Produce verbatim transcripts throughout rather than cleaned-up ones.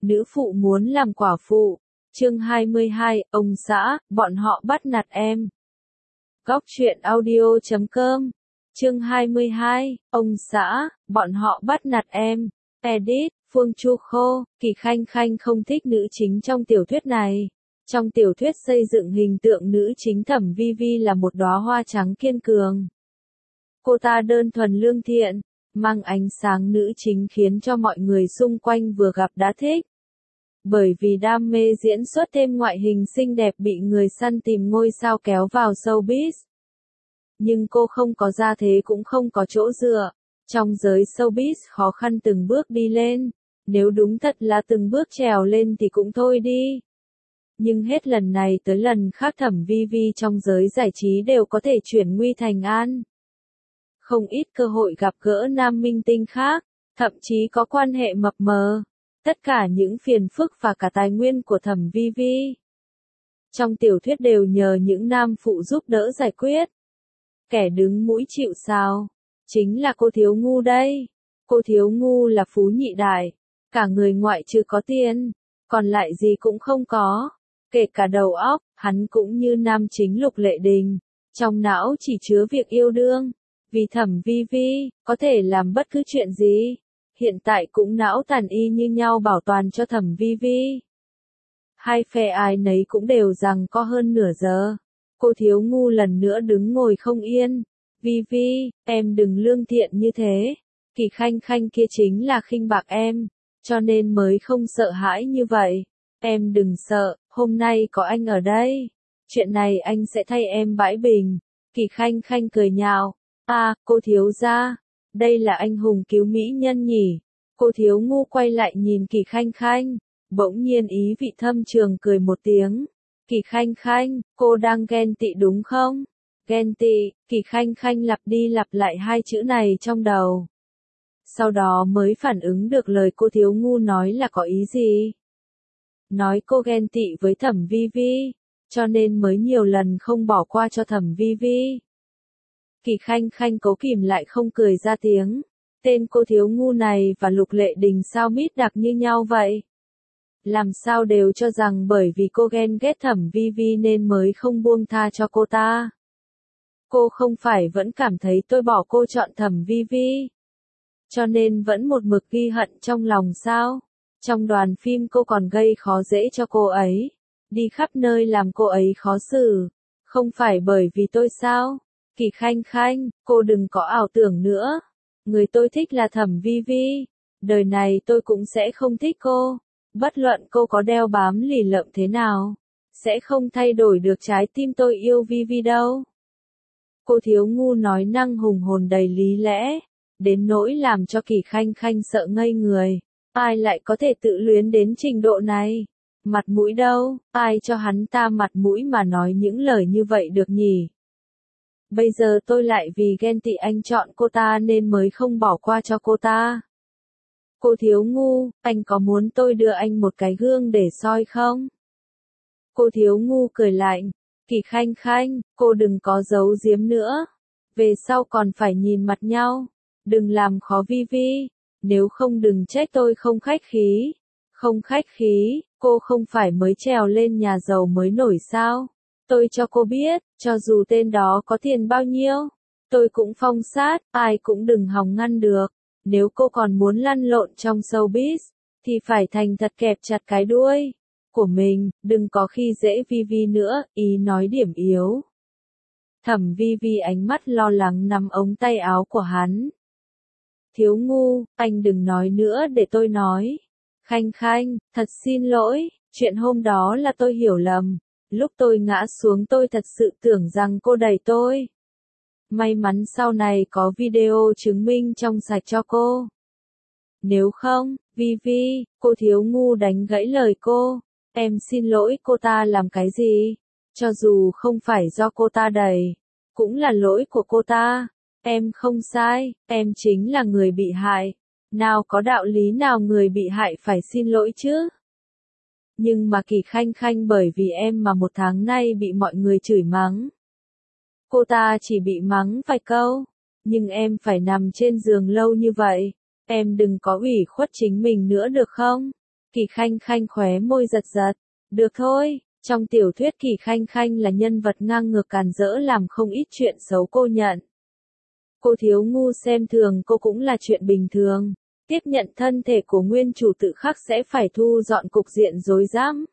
Nữ phụ muốn làm quả phụ. Chương hai mươi hai, ông xã, bọn họ bắt nạt em. Góc truyện audio chấm com. Chương hai mươi hai, ông xã, bọn họ bắt nạt em. Edit, Phương Chu Khô. Kỳ Khanh Khanh không thích nữ chính trong tiểu thuyết này. Trong tiểu thuyết xây dựng hình tượng nữ chính Thẩm Vi Vi là một đóa hoa trắng kiên cường. Cô ta đơn thuần lương thiện, mang ánh sáng nữ chính khiến cho mọi người xung quanh vừa gặp đã thích. Bởi vì đam mê diễn xuất thêm ngoại hình xinh đẹp bị người săn tìm ngôi sao kéo vào showbiz. Nhưng cô không có gia thế cũng không có chỗ dựa. Trong giới showbiz khó khăn từng bước đi lên. Nếu đúng thật là từng bước trèo lên thì cũng thôi đi. Nhưng hết lần này tới lần khác Thẩm Vi Vi trong giới giải trí đều có thể chuyển nguy thành an. Không ít cơ hội gặp gỡ nam minh tinh khác, thậm chí có quan hệ mập mờ. Tất cả những phiền phức và cả tài nguyên của Thẩm Vi Vi trong tiểu thuyết đều nhờ những nam phụ giúp đỡ giải quyết. Kẻ đứng mũi chịu sào chính là cô Thiếu Ngu đây. Cô Thiếu Ngu là phú nhị đại, cả người ngoại trừ có tiền, còn lại gì cũng không có, kể cả đầu óc. Hắn cũng như nam chính Lục Lệ Đình, trong não chỉ chứa việc yêu đương. Vì Thẩm Vi Vi có thể làm bất cứ chuyện gì. Hiện tại cũng não tàn y như nhau bảo toàn cho Thẩm Vi Vi. Hai phe ai nấy cũng đều rằng có hơn nửa giờ. Cô Thiếu Ngu lần nữa đứng ngồi không yên. Vi Vi, em đừng lương thiện như thế. Kỳ Khanh Khanh kia chính là khinh bạc em, cho nên mới không sợ hãi như vậy. Em đừng sợ, hôm nay có anh ở đây. Chuyện này anh sẽ thay em bãi bình. Kỳ Khanh Khanh cười nhạo. À, cô thiếu gia, đây là anh hùng cứu mỹ nhân nhỉ? Cô Thiếu Ngu quay lại nhìn Kỳ Khanh Khanh, bỗng nhiên ý vị thâm trường cười một tiếng. Kỳ Khanh Khanh, cô đang ghen tị đúng không? Ghen tị. Kỳ Khanh Khanh lặp đi lặp lại hai chữ này trong đầu. Sau đó mới phản ứng được lời cô Thiếu Ngu nói là có ý gì. Nói cô ghen tị với Thẩm Vi Vi, cho nên mới nhiều lần không bỏ qua cho Thẩm Vi Vi. Kỳ Khanh Khanh cố kìm lại không cười ra tiếng. Tên cô Thiếu Ngu này và Lục Lệ Đình sao mít đặc như nhau vậy? Làm sao đều cho rằng bởi vì cô ghen ghét Thẩm Vi Vi nên mới không buông tha cho cô ta. Cô không phải vẫn cảm thấy tôi bỏ cô chọn Thẩm Vi Vi, cho nên vẫn một mực ghi hận trong lòng sao? Trong đoàn phim cô còn gây khó dễ cho cô ấy, đi khắp nơi làm cô ấy khó xử. Không phải bởi vì tôi sao? Kỳ Khanh Khanh, cô đừng có ảo tưởng nữa. Người tôi thích là Thẩm Vi Vi. Đời này tôi cũng sẽ không thích cô. Bất luận cô có đeo bám lì lợm thế nào, sẽ không thay đổi được trái tim tôi yêu Vi Vi đâu. Cô Thiếu Ngu nói năng hùng hồn đầy lý lẽ, đến nỗi làm cho Kỳ Khanh Khanh sợ ngây người. Ai lại có thể tự luyến đến trình độ này? Mặt mũi đâu, ai cho hắn ta mặt mũi mà nói những lời như vậy được nhỉ? Bây giờ tôi lại vì ghen tị anh chọn cô ta nên mới không bỏ qua cho cô ta. Cô Thiếu Ngu, anh có muốn tôi đưa anh một cái gương để soi không? Cô Thiếu Ngu cười lạnh. Kỳ Khanh Khanh, cô đừng có giấu giếm nữa. Về sau còn phải nhìn mặt nhau. Đừng làm khó Vi Vi. Nếu không đừng trách tôi không khách khí. Không khách khí, cô không phải mới trèo lên nhà giàu mới nổi sao? Tôi cho cô biết, cho dù tên đó có tiền bao nhiêu, tôi cũng phong sát, ai cũng đừng hòng ngăn được. Nếu cô còn muốn lăn lộn trong showbiz, thì phải thành thật kẹp chặt cái đuôi của mình, đừng có khi dễ Vi Vi nữa, ý nói điểm yếu. Thẩm Vi Vi ánh mắt lo lắng nắm ống tay áo của hắn. Thiếu Ngu, anh đừng nói nữa để tôi nói. Khanh Khanh, thật xin lỗi, chuyện hôm đó là tôi hiểu lầm. Lúc tôi ngã xuống tôi thật sự tưởng rằng cô đẩy tôi. May mắn sau này có video chứng minh trong sạch cho cô. Nếu không, Vi Vi, cô Thiếu Ngu đánh gãy lời cô. Em xin lỗi cô ta làm cái gì? Cho dù không phải do cô ta đẩy, cũng là lỗi của cô ta. Em không sai, em chính là người bị hại. Nào có đạo lý nào người bị hại phải xin lỗi chứ? Nhưng mà Kỳ Khanh Khanh bởi vì em mà một tháng nay bị mọi người chửi mắng. Cô ta chỉ bị mắng vài câu, nhưng em phải nằm trên giường lâu như vậy. Em đừng có ủy khuất chính mình nữa được không? Kỳ Khanh Khanh khóe môi giật giật. Được thôi, trong tiểu thuyết Kỳ Khanh Khanh là nhân vật ngang ngược càn rỡ làm không ít chuyện xấu cô nhận. Cô thiếu ngu xem thường cô cũng là chuyện bình thường. Tiếp nhận thân thể của nguyên chủ tự khắc sẽ phải thu dọn cục diện rối rắm.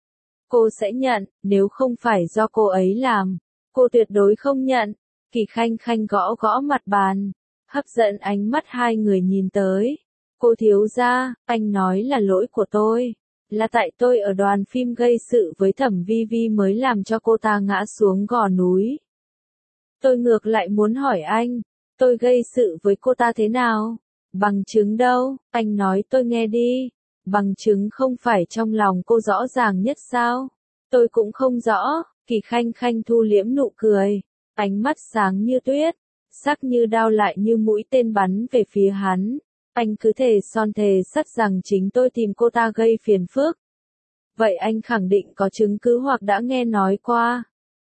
Cô sẽ nhận, nếu không phải do cô ấy làm. Cô tuyệt đối không nhận. Kỳ Khanh Khanh gõ gõ mặt bàn. Hấp dẫn ánh mắt hai người nhìn tới. Cô thiếu gia, anh nói là lỗi của tôi. Là tại tôi ở đoàn phim gây sự với Thẩm Vi Vi mới làm cho cô ta ngã xuống gò núi. Tôi ngược lại muốn hỏi anh, tôi gây sự với cô ta thế nào? Bằng chứng đâu? Anh nói tôi nghe đi. Bằng chứng không phải trong lòng cô rõ ràng nhất sao? Tôi cũng không rõ. Kỳ Khanh Khanh thu liễm nụ cười. Ánh mắt sáng như tuyết. Sắc như đao lại như mũi tên bắn về phía hắn. Anh cứ thề son thề sắt rằng chính tôi tìm cô ta gây phiền phức. Vậy anh khẳng định có chứng cứ hoặc đã nghe nói qua.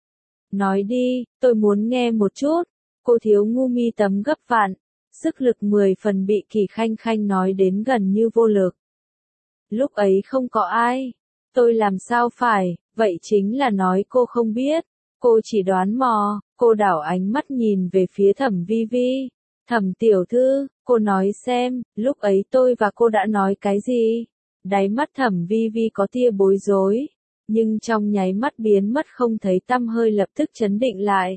Nói đi, tôi muốn nghe một chút. Cô thiếu ngu mi tấm gấp vạn. Sức lực mười phần bị Kỳ Khanh Khanh nói đến gần như vô lực. Lúc ấy không có ai. Tôi làm sao phải, vậy chính là nói cô không biết. Cô chỉ đoán mò, cô đảo ánh mắt nhìn về phía Thẩm Vi Vi. Thẩm tiểu thư, cô nói xem, lúc ấy tôi và cô đã nói cái gì? Đáy mắt Thẩm Vi Vi có tia bối rối, nhưng trong nháy mắt biến mất không thấy tăm hơi lập tức chấn định lại.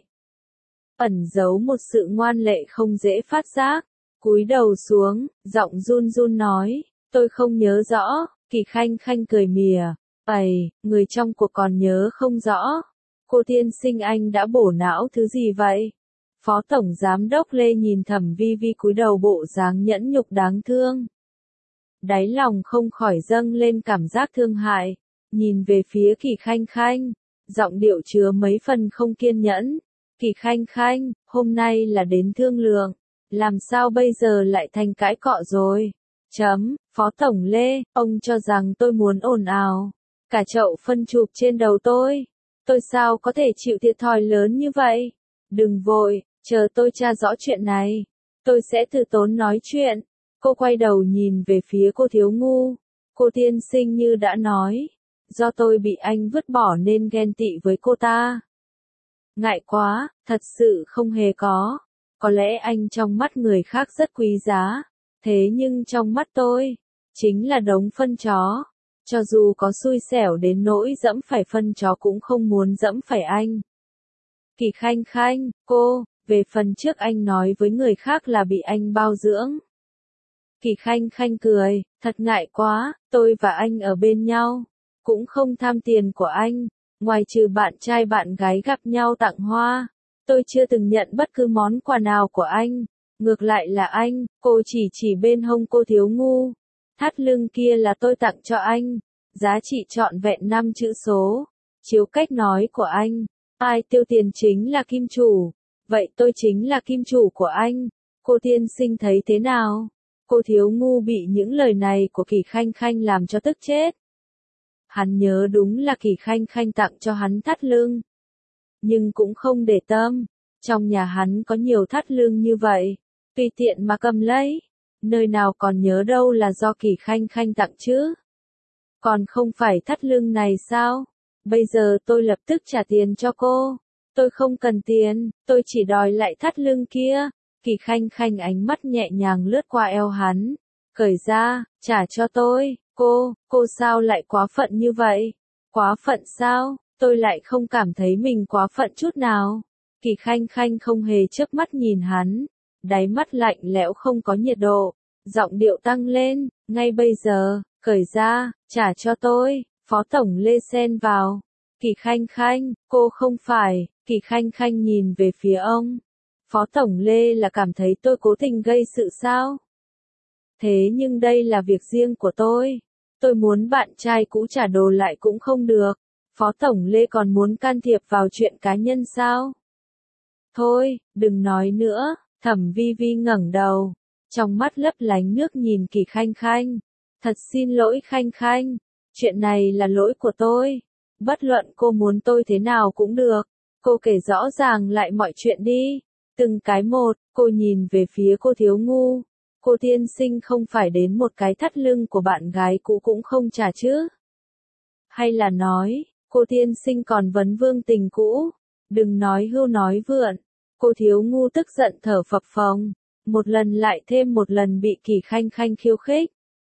Ẩn giấu một sự ngoan lệ không dễ phát giác, cúi đầu xuống, giọng run run nói, tôi không nhớ rõ. Kỳ Khanh Khanh cười mỉa, ầy, người trong cuộc còn nhớ không rõ. Cô tiên sinh anh đã bổ não thứ gì vậy? Phó Tổng Giám đốc Lê nhìn Thẩm Vi Vi cúi đầu bộ dáng nhẫn nhục đáng thương. Đáy lòng không khỏi dâng lên cảm giác thương hại, nhìn về phía Kỳ Khanh Khanh, giọng điệu chứa mấy phần không kiên nhẫn. Kỳ Khanh Khanh, hôm nay là đến thương lượng, làm sao bây giờ lại thành cãi cọ rồi? Chấm, Phó Tổng Lê, ông cho rằng tôi muốn ồn ào, cả chậu phân chụp trên đầu tôi. Tôi sao có thể chịu thiệt thòi lớn như vậy? Đừng vội, chờ tôi tra rõ chuyện này. Tôi sẽ từ tốn nói chuyện. Cô quay đầu nhìn về phía cô thiếu ngu. Cô tiên sinh như đã nói. Do tôi bị anh vứt bỏ nên ghen tị với cô ta. Ngại quá, thật sự không hề có. Có lẽ anh trong mắt người khác rất quý giá. Thế nhưng trong mắt tôi, chính là đống phân chó. Cho dù có xui xẻo đến nỗi dẫm phải phân chó cũng không muốn dẫm phải anh. Kỳ Khanh Khanh, cô, về phần trước anh nói với người khác là bị anh bao dưỡng. Kỳ Khanh Khanh cười, thật ngại quá, tôi và anh ở bên nhau, cũng không tham tiền của anh, ngoài trừ bạn trai bạn gái gặp nhau tặng hoa, tôi chưa từng nhận bất cứ món quà nào của anh, ngược lại là anh, cô chỉ chỉ bên hông cô thiếu ngu. Thắt lưng kia là tôi tặng cho anh, giá trị trọn vẹn năm chữ số. Chiếu cách nói của anh, ai tiêu tiền chính là kim chủ, vậy tôi chính là kim chủ của anh. Cô tiên sinh thấy thế nào? Cô thiếu ngu bị những lời này của Kỳ Khanh Khanh làm cho tức chết. Hắn nhớ đúng là Kỳ Khanh Khanh tặng cho hắn thắt lưng, nhưng cũng không để tâm. Trong nhà hắn có nhiều thắt lưng như vậy, tùy tiện mà cầm lấy. Nơi nào còn nhớ đâu là do Kỳ Khanh Khanh tặng chứ? Còn không phải thắt lưng này sao? Bây giờ tôi lập tức trả tiền cho cô. Tôi không cần tiền, tôi chỉ đòi lại thắt lưng kia. Kỳ Khanh Khanh ánh mắt nhẹ nhàng lướt qua eo hắn. Cởi ra, trả cho tôi. Cô, cô sao lại quá phận như vậy? Quá phận sao? Tôi lại không cảm thấy mình quá phận chút nào. Kỳ Khanh Khanh không hề chớp mắt nhìn hắn. Đáy mắt lạnh lẽo không có nhiệt độ, giọng điệu tăng lên, ngay bây giờ, cởi ra, trả cho tôi. Phó Tổng Lê xen vào. Kỳ Khanh Khanh, cô không phải. Kỳ Khanh Khanh nhìn về phía ông. Phó Tổng Lê là cảm thấy tôi cố tình gây sự sao? Thế nhưng đây là việc riêng của tôi. Tôi muốn bạn trai cũ trả đồ lại cũng không được. Phó Tổng Lê còn muốn can thiệp vào chuyện cá nhân sao? Thôi, đừng nói nữa. Thẩm Vi Vi ngẩng đầu, trong mắt lấp lánh nước nhìn Kỳ Khanh Khanh. Thật xin lỗi Khanh Khanh, chuyện này là lỗi của tôi. Bất luận cô muốn tôi thế nào cũng được. Cô kể rõ ràng lại mọi chuyện đi. Từng cái một, cô nhìn về phía cô thiếu ngu. cô tiên sinh không phải đến một cái thắt lưng của bạn gái cũ cũng không trả chứ? Hay là nói, cô tiên sinh còn vấn vương tình cũ? Đừng nói hưu nói vượn. Cô thiếu ngu tức giận thở phập phồng, một lần lại thêm một lần bị Kỳ Khanh Khanh khiêu khích.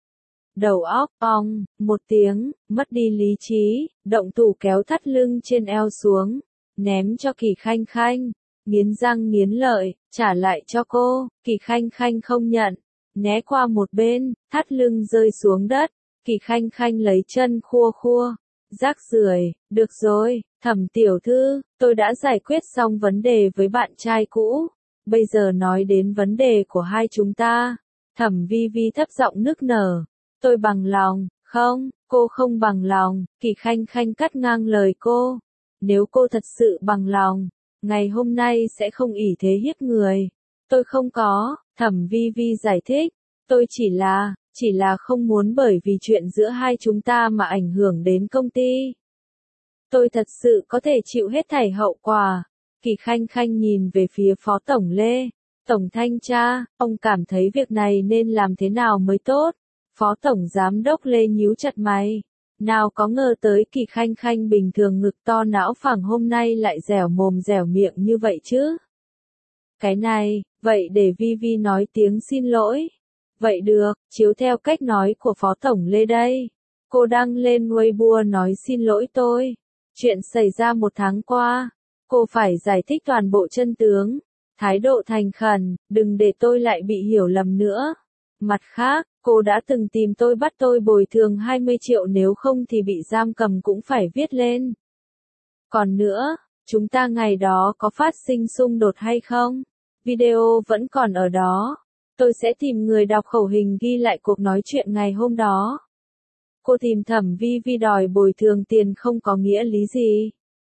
Đầu óc ong, một tiếng, mất đi lý trí, động thủ kéo thắt lưng trên eo xuống, ném cho Kỳ Khanh Khanh, nghiến răng nghiến lợi, trả lại cho cô. Kỳ Khanh Khanh không nhận, né qua một bên, thắt lưng rơi xuống đất. Kỳ Khanh Khanh lấy chân khua khua, rác rưởi. Được rồi, Thẩm tiểu thư, tôi đã giải quyết xong vấn đề với bạn trai cũ, bây giờ nói đến vấn đề của hai chúng ta. Thẩm Vi Vi thấp giọng nức nở, tôi bằng lòng. Không, cô không bằng lòng. Kỳ Khanh Khanh cắt ngang lời cô. Nếu cô thật sự bằng lòng, ngày hôm nay sẽ không ỷ thế hiếp người. Tôi không có. Thẩm Vi Vi giải thích, tôi chỉ là, chỉ là không muốn bởi vì chuyện giữa hai chúng ta mà ảnh hưởng đến công ty. Tôi thật sự có thể chịu hết thảy hậu quả. Kỳ Khanh Khanh nhìn về phía Phó Tổng Lê. Tổng Thanh tra, ông cảm thấy việc này nên làm thế nào mới tốt? Phó Tổng Giám đốc Lê nhíu chặt mày. Nào có ngờ tới Kỳ Khanh Khanh bình thường ngực to não phẳng hôm nay lại dẻo mồm dẻo miệng như vậy chứ? Cái này, vậy để Vi Vi nói tiếng xin lỗi. Vậy được, chiếu theo cách nói của Phó Tổng Lê đây. Cô đăng lên Weibo nói xin lỗi tôi. Chuyện xảy ra một tháng qua. Cô phải giải thích toàn bộ chân tướng. Thái độ thành khẩn, đừng để tôi lại bị hiểu lầm nữa. Mặt khác, cô đã từng tìm tôi bắt tôi bồi thường hai mươi triệu nếu không thì bị giam cầm cũng phải viết lên. Còn nữa, chúng ta ngày đó có phát sinh xung đột hay không? Video vẫn còn ở đó. Tôi sẽ tìm người đọc khẩu hình ghi lại cuộc nói chuyện ngày hôm đó. Cô tìm Thẩm Vi Vi đòi bồi thường tiền không có nghĩa lý gì.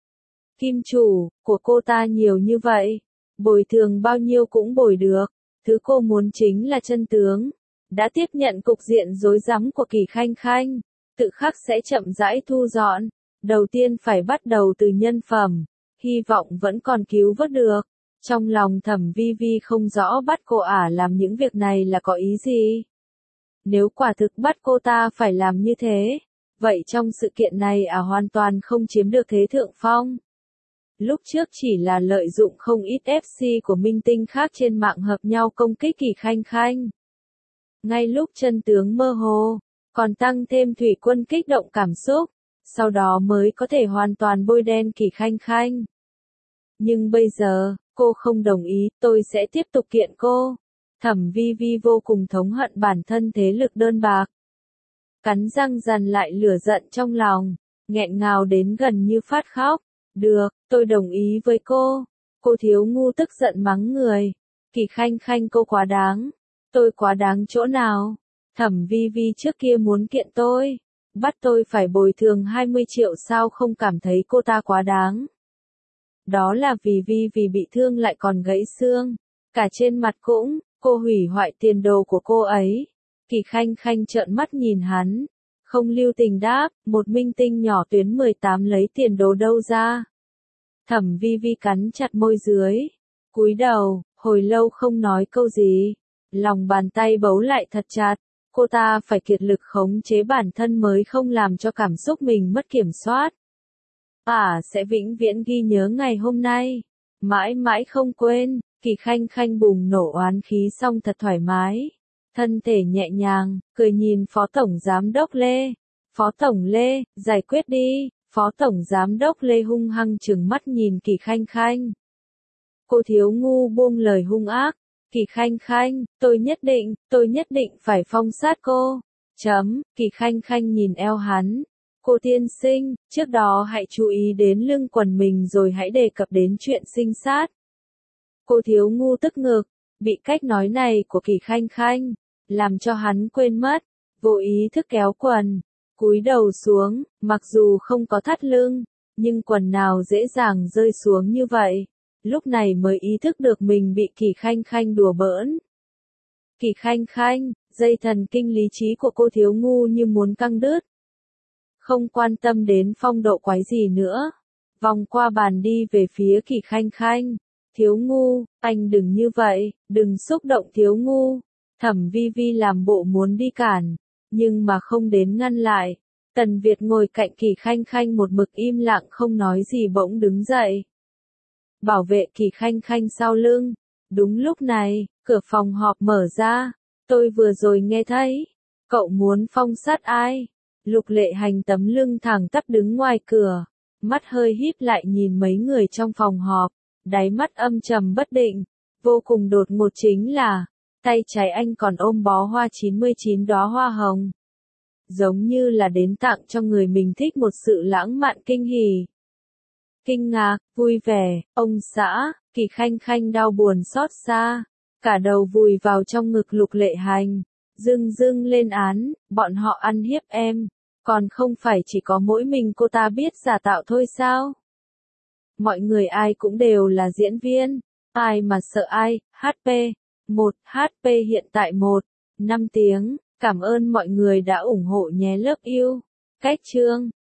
Kim chủ của cô ta nhiều như vậy, bồi thường bao nhiêu cũng bồi được. Thứ cô muốn chính là chân tướng. Đã tiếp nhận cục diện rối rắm của Kỳ Khanh Khanh, tự khắc sẽ chậm rãi thu dọn. Đầu tiên phải bắt đầu từ nhân phẩm, hy vọng vẫn còn cứu vớt được. Trong lòng Thẩm Vi Vi không rõ bắt cô ả làm những việc này là có ý gì. Nếu quả thực bắt cô ta phải làm như thế, vậy trong sự kiện này ả hoàn toàn không chiếm được thế thượng phong. Lúc trước chỉ là lợi dụng không ít ép xê của minh tinh khác trên mạng hợp nhau công kích Kỳ Khanh Khanh. Ngay lúc chân tướng mơ hồ, còn tăng thêm thủy quân kích động cảm xúc, sau đó mới có thể hoàn toàn bôi đen Kỳ Khanh Khanh. Nhưng bây giờ, cô không đồng ý, tôi sẽ tiếp tục kiện cô. Thẩm Vi Vi vô cùng thống hận bản thân thế lực đơn bạc. Cắn răng dằn lại lửa giận trong lòng, nghẹn ngào đến gần như phát khóc. Được, tôi đồng ý với cô. Cô thiếu ngu tức giận mắng người. Kỳ Khanh Khanh cô quá đáng. Tôi quá đáng chỗ nào? Thẩm Vi Vi trước kia muốn kiện tôi, bắt tôi phải bồi thường hai mươi triệu sao không cảm thấy cô ta quá đáng. Đó là vì Vi vì bị thương lại còn gãy xương. Cả trên mặt cũng, cô hủy hoại tiền đồ của cô ấy. Kỳ Khanh Khanh trợn mắt nhìn hắn. Không lưu tình đáp, một minh tinh nhỏ tuyến mười tám lấy tiền đồ đâu ra. Thẩm Vi Vi cắn chặt môi dưới, cúi đầu, hồi lâu không nói câu gì. Lòng bàn tay bấu lại thật chặt, cô ta phải kiệt lực khống chế bản thân mới không làm cho cảm xúc mình mất kiểm soát. À sẽ vĩnh viễn ghi nhớ ngày hôm nay, mãi mãi không quên. Kỳ Khanh Khanh bùng nổ oán khí xong thật thoải mái, thân thể nhẹ nhàng, cười nhìn Phó Tổng Giám đốc Lê. Phó Tổng Lê, giải quyết đi. Phó Tổng Giám đốc Lê hung hăng trừng mắt nhìn Kỳ Khanh Khanh. Cô thiếu ngu buông lời hung ác. Kỳ Khanh Khanh, tôi nhất định, tôi nhất định phải phong sát cô. Chấm, Kỳ Khanh Khanh nhìn eo hắn. Cô tiên sinh, trước đó hãy chú ý đến lưng quần mình rồi hãy đề cập đến chuyện sinh sát. Cô thiếu ngu tức ngực, bị cách nói này của Kỳ Khanh Khanh, làm cho hắn quên mất, vô ý thức kéo quần, cúi đầu xuống, mặc dù không có thắt lưng, nhưng quần nào dễ dàng rơi xuống như vậy. Lúc này mới ý thức được mình bị Kỳ Khanh Khanh đùa bỡn. Kỳ Khanh Khanh, dây thần kinh lý trí của cô thiếu ngu như muốn căng đứt. Không quan tâm đến phong độ quái gì nữa. Vòng qua bàn đi về phía Kỳ Khanh Khanh. Thiếu ngu, anh đừng như vậy, đừng xúc động thiếu ngu. Thẩm Vi Vi làm bộ muốn đi cản, nhưng mà không đến ngăn lại. Tần Việt ngồi cạnh Kỳ Khanh Khanh một mực im lặng không nói gì bỗng đứng dậy. Bảo vệ Kỳ Khanh Khanh sau lưng. Đúng lúc này, cửa phòng họp mở ra. Tôi vừa rồi nghe thấy. Cậu muốn phong sát ai? Lục Lệ Hành tấm lưng thẳng tắp đứng ngoài cửa. Mắt hơi híp lại nhìn mấy người trong phòng họp. Đáy mắt âm trầm bất định. Vô cùng đột ngột chính là, tay trái anh còn ôm bó hoa chín mươi chín đóa hoa hồng. Giống như là đến tặng cho người mình thích một sự lãng mạn kinh hỉ. Kinh ngạc, vui vẻ, ông xã, Kỳ Khanh Khanh đau buồn xót xa. Cả đầu vùi vào trong ngực Lục Lệ Hành. Dưng dưng lên án, bọn họ ăn hiếp em. Còn không phải chỉ có mỗi mình cô ta biết giả tạo thôi sao? Mọi người ai cũng đều là diễn viên. Ai mà sợ ai, hát pê. một, hát pê hiện tại một, năm tiếng. Cảm ơn mọi người đã ủng hộ nhé lớp yêu. Cách chương.